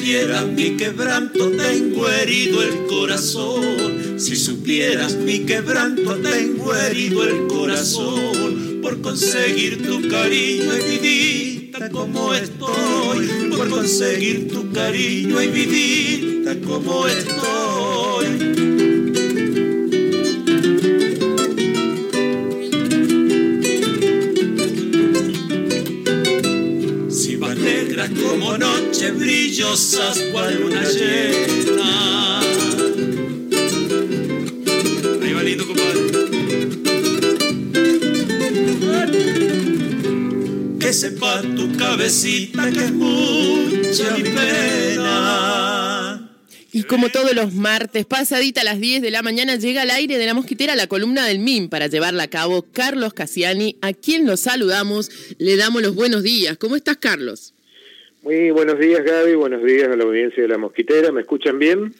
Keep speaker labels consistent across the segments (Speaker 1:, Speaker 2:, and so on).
Speaker 1: supieras mi quebranto, tengo herido el corazón. Si supieras mi quebranto, tengo herido el corazón. Por conseguir tu cariño y vidita como estoy. Por conseguir tu cariño y vidita como estoy. Como noches brillosas cual luna llena. Ahí va lindo, compadre. Que sepa tu cabecita que es mucha mi pena.
Speaker 2: Y como todos los martes, pasadita a las 10 de la mañana, llega al aire de La Mosquitera la columna del MIM para llevarla a cabo Carlos Cassiani, a quien los saludamos, le damos los buenos días. ¿Cómo estás, Carlos?
Speaker 3: Muy buenos días, Gaby, buenos días a la audiencia de La Mosquitera. ¿Me escuchan bien?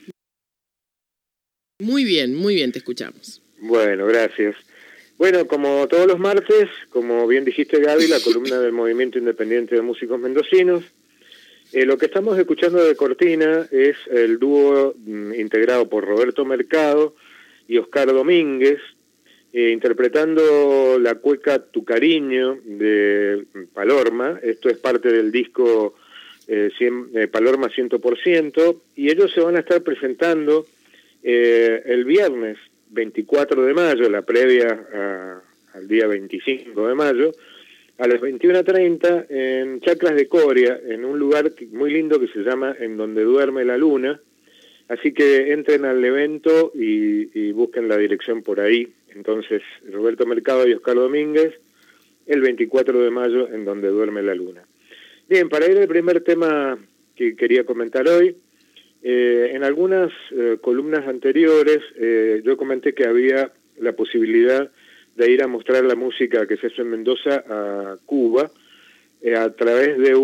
Speaker 2: Muy bien, te escuchamos.
Speaker 3: Bueno, gracias. Bueno, como todos los martes, como bien dijiste, Gaby, la columna del Movimiento Independiente de Músicos Mendocinos. Lo que estamos escuchando de cortina es el dúo integrado por Roberto Mercado y Oscar Domínguez, interpretando la cueca Tu Cariño de Palorma. Esto es parte del disco Palorma 100%, y ellos se van a estar presentando el viernes 24 de mayo, la previa al día 25 de mayo, a las 21:30 en Chacras de Coria, en un lugar muy lindo que se llama En Donde Duerme la Luna. Así que entren al evento y busquen la dirección por ahí. Entonces, Roberto Mercado y Oscar Domínguez, el 24 de mayo, En Donde Duerme la Luna. Bien, para ir al primer tema que quería comentar hoy, en algunas columnas anteriores yo comenté que había la posibilidad de ir a mostrar la música que se hace en Mendoza a Cuba a través de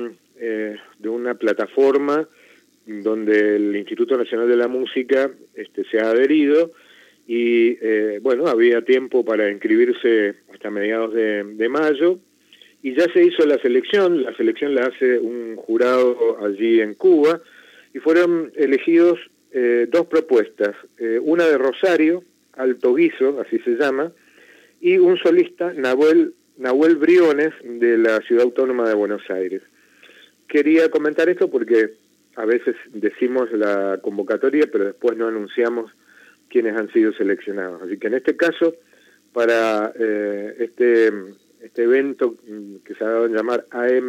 Speaker 3: una plataforma donde el Instituto Nacional de la Música se ha adherido y bueno, había tiempo para inscribirse hasta mediados de mayo. Y ya se hizo la selección la hace un jurado allí en Cuba, y fueron elegidos dos propuestas, una de Rosario, Alto Guiso, así se llama, y un solista, Nahuel Briones, de la Ciudad Autónoma de Buenos Aires. Quería comentar esto porque a veces decimos la convocatoria, pero después no anunciamos quiénes han sido seleccionados. Así que en este caso, para este evento que se ha dado a llamar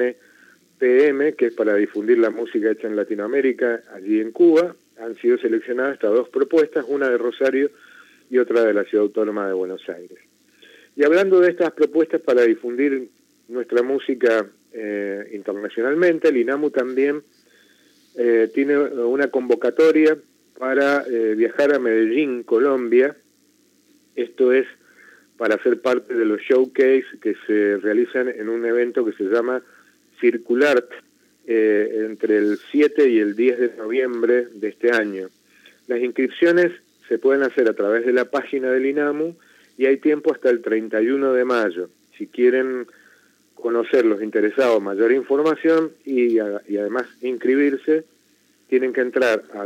Speaker 3: AMPM, que es para difundir la música hecha en Latinoamérica, allí en Cuba, han sido seleccionadas estas dos propuestas, una de Rosario y otra de la Ciudad Autónoma de Buenos Aires. Y hablando de estas propuestas para difundir nuestra música internacionalmente, el INAMU también tiene una convocatoria para viajar a Medellín, Colombia. Esto es para ser parte de los showcase que se realizan en un evento que se llama Circulart entre el 7 y el 10 de noviembre de este año. Las inscripciones se pueden hacer a través de la página del INAMU y hay tiempo hasta el 31 de mayo. Si quieren conocer, los interesados, mayor información y además inscribirse, tienen que entrar a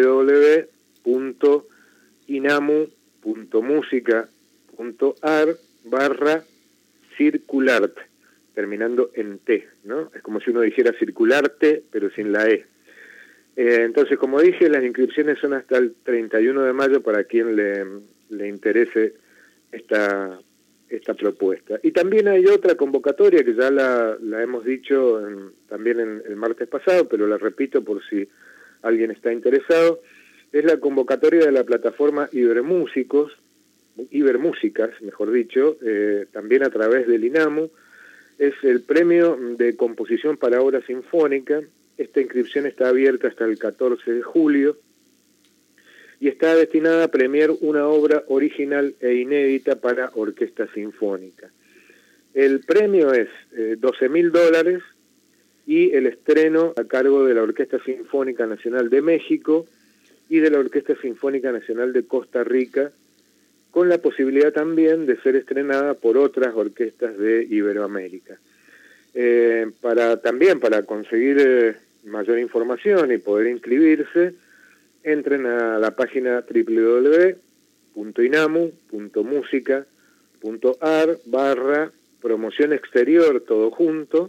Speaker 3: www.inamu.musica.ar/circulart, terminando en T, ¿no? Es como si uno dijera circularte, pero sin la E. Entonces, como dije, las inscripciones son hasta el 31 de mayo para quien le interese esta propuesta. Y también hay otra convocatoria que ya la hemos dicho también el martes pasado, pero la repito por si alguien está interesado. Es la convocatoria de la plataforma Ibermúsicas, mejor dicho, también a través del INAMU. Es el premio de composición para obra sinfónica. Esta inscripción está abierta hasta el 14 de julio y está destinada a premiar una obra original e inédita para orquesta sinfónica. El premio es $12,000 y el estreno a cargo de la Orquesta Sinfónica Nacional de México y de la Orquesta Sinfónica Nacional de Costa Rica, con la posibilidad también de ser estrenada por otras orquestas de Iberoamérica. Para conseguir mayor información y poder inscribirse, entren a la página www.inamu.musica.ar/promoción exterior, todo junto,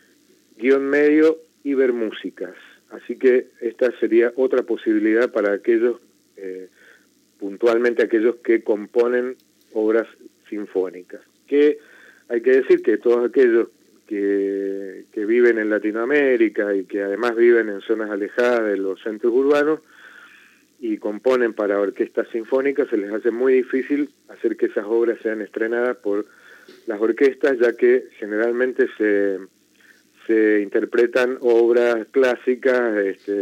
Speaker 3: _medio Ibermúsicas. Así que esta sería otra posibilidad para aquellos, puntualmente aquellos que componen obras sinfónicas. Que hay que decir que todos aquellos que viven en Latinoamérica y que además viven en zonas alejadas de los centros urbanos y componen para orquestas sinfónicas, se les hace muy difícil hacer que esas obras sean estrenadas por las orquestas, ya que generalmente se interpretan obras clásicas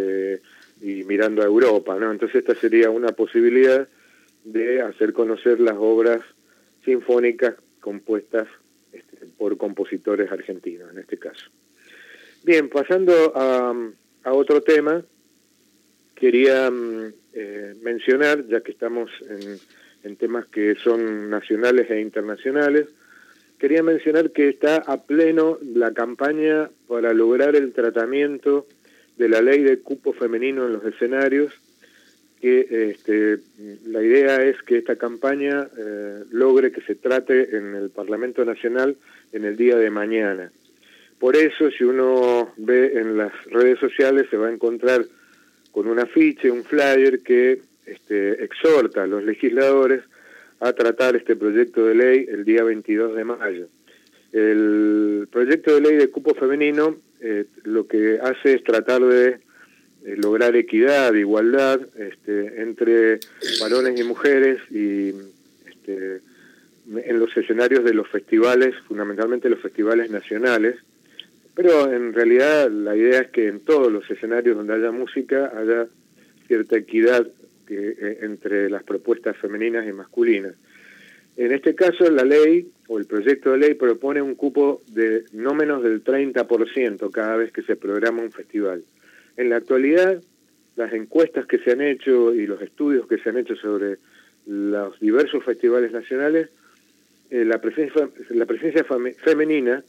Speaker 3: y mirando a Europa, ¿no? Entonces esta sería una posibilidad de hacer conocer las obras sinfónicas compuestas por compositores argentinos, en este caso. Bien, pasando a otro tema, quería mencionar, ya que estamos en temas que son nacionales e internacionales, quería mencionar que está a pleno la campaña para lograr el tratamiento de la ley de cupo femenino en los escenarios, que la idea es que esta campaña logre que se trate en el Parlamento Nacional en el día de mañana. Por eso, si uno ve en las redes sociales, se va a encontrar con un afiche, un flyer que exhorta a los legisladores a tratar este proyecto de ley el día 22 de mayo. El proyecto de ley de cupo femenino lo que hace es tratar de lograr equidad, igualdad entre varones y mujeres y en los escenarios de los festivales, fundamentalmente los festivales nacionales, pero en realidad la idea es que en todos los escenarios donde haya música haya cierta equidad entre las propuestas femeninas y masculinas. En este caso, la ley o el proyecto de ley propone un cupo de no menos del 30% cada vez que se programa un festival. En la actualidad, las encuestas que se han hecho y los estudios que se han hecho sobre los diversos festivales nacionales, la presencia femenina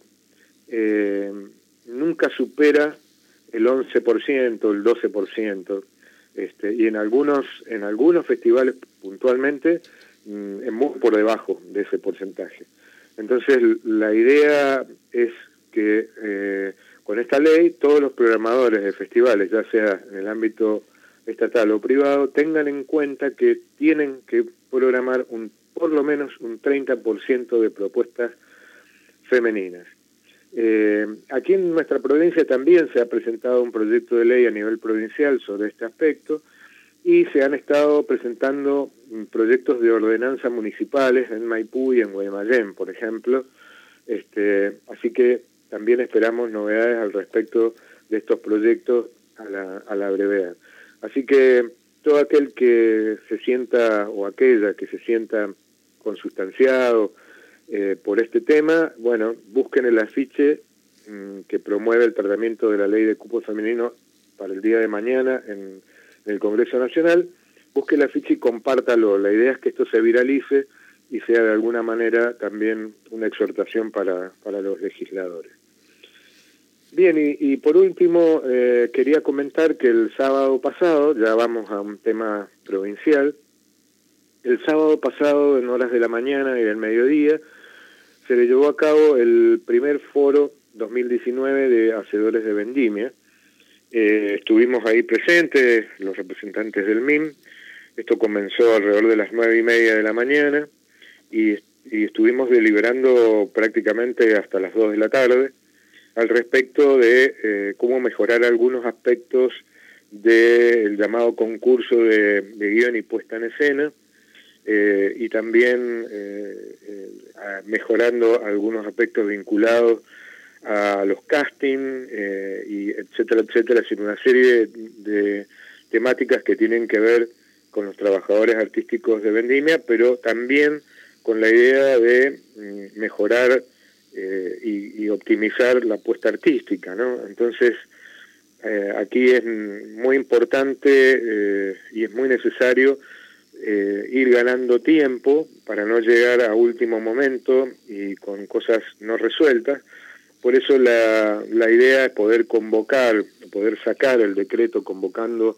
Speaker 3: nunca supera el 11%, el 12%, y en algunos festivales puntualmente muy por debajo de ese porcentaje. Entonces la idea es que con esta ley todos los programadores de festivales, ya sea en el ámbito estatal o privado, tengan en cuenta que tienen que programar por lo menos un 30% de propuestas femeninas. Aquí en nuestra provincia también se ha presentado un proyecto de ley a nivel provincial sobre este aspecto y se han estado presentando proyectos de ordenanza municipales en Maipú y en Guaymallén, por ejemplo. Así que también esperamos novedades al respecto de estos proyectos a la brevedad. Así que todo aquel que se sienta o aquella que se sienta consustanciado por este tema, bueno, busquen el afiche que promueve el tratamiento de la ley de cupo femenino para el día de mañana en el Congreso Nacional, busque el afiche y compártalo. La idea es que esto se viralice y sea de alguna manera también una exhortación para los legisladores. Bien, y por último quería comentar que el sábado pasado, ya vamos a un tema provincial, el sábado pasado en horas de la mañana y del mediodía se le llevó a cabo el primer foro 2019 de hacedores de vendimia. Estuvimos ahí presentes, los representantes del MIM. Esto comenzó alrededor de las 9:30 de la mañana y estuvimos deliberando prácticamente hasta las 2 de la tarde al respecto de cómo mejorar algunos aspectos del llamado concurso de guión y puesta en escena, y también mejorando algunos aspectos vinculados a los castings, y etcétera, etcétera, sino una serie de temáticas que tienen que ver con los trabajadores artísticos de vendimia, pero también con la idea de mejorar y optimizar la puesta artística, ¿no? Entonces, aquí es muy importante y es muy necesario ir ganando tiempo para no llegar a último momento y con cosas no resueltas. Por eso la idea es poder convocar poder sacar el decreto convocando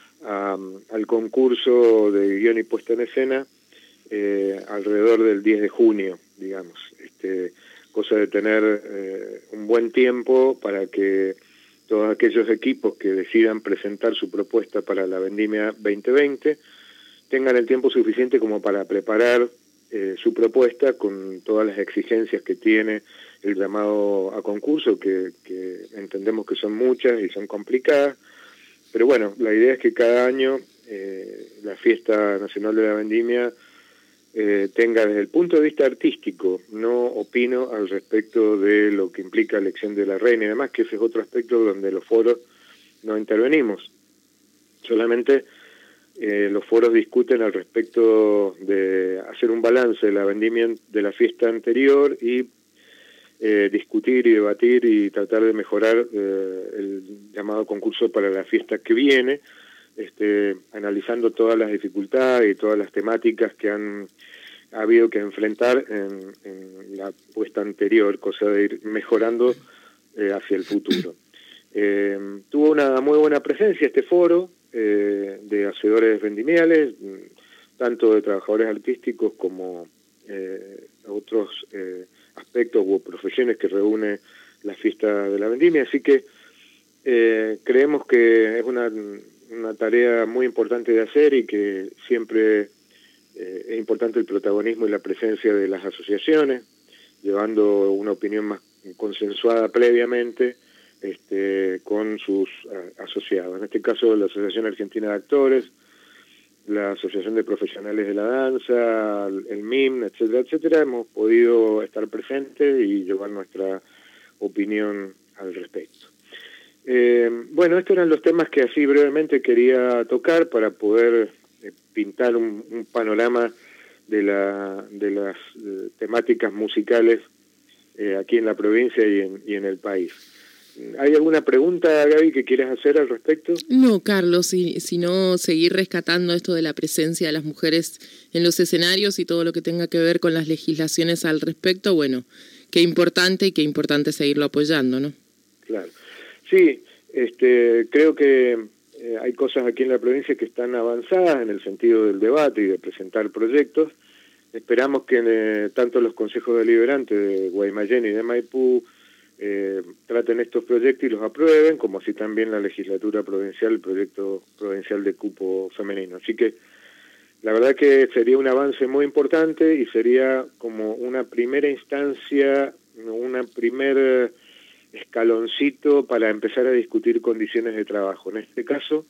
Speaker 3: al concurso de guión y puesta en escena alrededor del 10 de junio, digamos, cosa de tener un buen tiempo para que todos aquellos equipos que decidan presentar su propuesta para la Vendimia 2020 tengan el tiempo suficiente como para preparar su propuesta con todas las exigencias que tiene el llamado a concurso, que entendemos que son muchas y son complicadas, pero bueno, la idea es que cada año la Fiesta Nacional de la Vendimia tenga, desde el punto de vista artístico, no opino al respecto de lo que implica la elección de la reina y demás, que ese es otro aspecto donde los foros no intervenimos, solamente los foros discuten al respecto de hacer un balance de la vendimia de la fiesta anterior y discutir y debatir y tratar de mejorar el llamado concurso para la fiesta que viene, analizando todas las dificultades y todas las temáticas que ha habido que enfrentar en la puesta anterior, cosa de ir mejorando hacia el futuro. Tuvo una muy buena presencia este foro de hacedores vendimiales, tanto de trabajadores artísticos como otros aspectos u profesiones que reúne la fiesta de la vendimia, así que creemos que es una tarea muy importante de hacer y que siempre es importante el protagonismo y la presencia de las asociaciones, llevando una opinión más consensuada previamente con sus asociados. En este caso, la Asociación Argentina de Actores, la Asociación de Profesionales de la Danza, el MIM, etcétera, etcétera. Hemos podido estar presentes y llevar nuestra opinión al respecto. Bueno, estos eran los temas que así brevemente quería tocar para poder pintar un panorama de las temáticas musicales aquí en la provincia y en el país. ¿Hay alguna pregunta, Gaby, que quieras hacer al respecto?
Speaker 2: No, Carlos, sino seguir rescatando esto de la presencia de las mujeres en los escenarios y todo lo que tenga que ver con las legislaciones al respecto. Bueno, qué importante seguirlo apoyando, ¿no?
Speaker 3: Claro. Sí, creo que hay cosas aquí en la provincia que están avanzadas en el sentido del debate y de presentar proyectos. Esperamos que tanto los consejos deliberantes de Guaymallén y de Maipú traten estos proyectos y los aprueben, como así también la legislatura provincial, el proyecto provincial de cupo femenino. Así que la verdad que sería un avance muy importante y sería como una primera instancia, una primer escaloncito para empezar a discutir condiciones de trabajo. En este caso,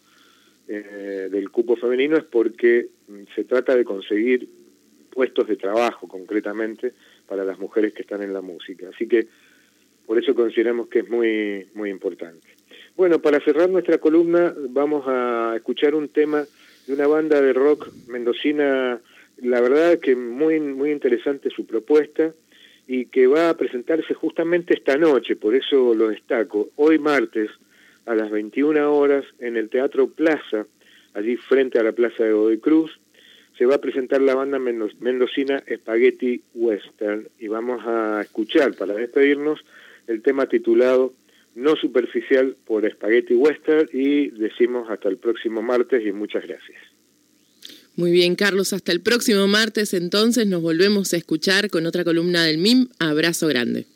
Speaker 3: del cupo femenino es porque se trata de conseguir puestos de trabajo concretamente para las mujeres que están en la música. Así que por eso consideramos que es muy, muy importante. Bueno, para cerrar nuestra columna vamos a escuchar un tema de una banda de rock mendocina, la verdad que muy, muy interesante su propuesta y que va a presentarse justamente esta noche, por eso lo destaco, hoy martes a las 21 horas en el Teatro Plaza, allí frente a la Plaza de Godoy Cruz, se va a presentar la banda mendocina Spaghetti Western y vamos a escuchar, para despedirnos, el tema titulado No Superficial por Spaghetti Western y decimos hasta el próximo martes y muchas gracias.
Speaker 2: Muy bien, Carlos, hasta el próximo martes entonces nos volvemos a escuchar con otra columna del MIM. Abrazo grande.